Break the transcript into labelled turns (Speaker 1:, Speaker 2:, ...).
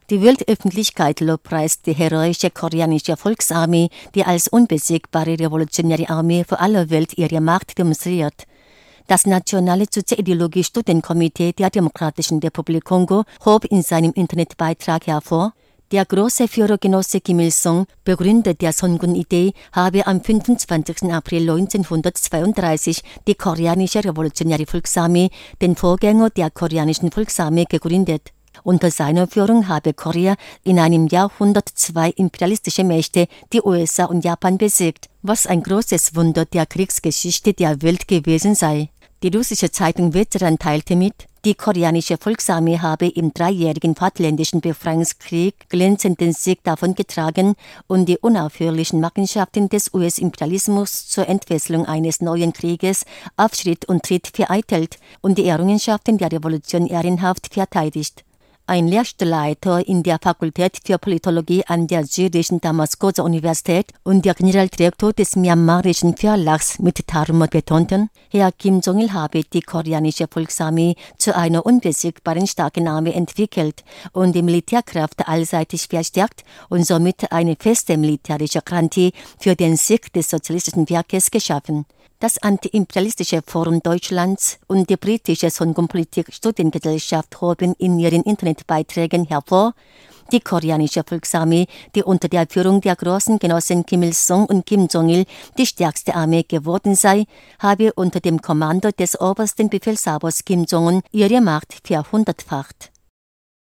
Speaker 1: Die Weltöffentlichkeit lobpreist die heroische koreanische Volksarmee, die als unbesiegbare revolutionäre Armee für alle Welt ihre Macht demonstriert. Das Nationale Sozialideologie-Studienkomitee der Demokratischen Republik Kongo hob in seinem Internetbeitrag hervor, der große Führergenosse Kim Il-sung, Begründer der Songun-Idee, habe am 25. April 1932 die koreanische Revolutionäre Volksarmee, den Vorgänger der koreanischen Volksarmee, gegründet. Unter seiner Führung habe Korea in einem Jahrhundert 2 imperialistische Mächte, die USA und Japan, besiegt, was ein großes Wunder der Kriegsgeschichte der Welt gewesen sei. Die russische Zeitung Veteran teilte mit, die koreanische Volksarmee habe im 3-jährigen Vaterländischen Befreiungskrieg glänzenden Sieg davongetragen und die unaufhörlichen Machenschaften des US-Imperialismus zur Entfesselung eines neuen Krieges auf Schritt und Tritt vereitelt und die Errungenschaften der Revolution ehrenhaft verteidigt. Ein Lehrstuhlleiter in der Fakultät für Politologie an der syrischen Damaskoser-Universität und der Generaldirektor des myanmarischen Verlags mit Taruma betonten, Herr Kim Jong-il habe die koreanische Volksarmee zu einer unbesiegbaren starken Armee entwickelt und die Militärkraft allseitig verstärkt und somit eine feste militärische Garantie für den Sieg des sozialistischen Werkes geschaffen. Das Antiimperialistische Forum Deutschlands und die britische Songun-Politik-Studiengesellschaft hoben in ihren Internetbeiträgen hervor, die koreanische Volksarmee, die unter der Führung der großen Genossen Kim Il-sung und Kim Jong-il die stärkste Armee geworden sei, habe unter dem Kommando des obersten Befehlshabers Kim Jong-un ihre Macht verhundertfacht.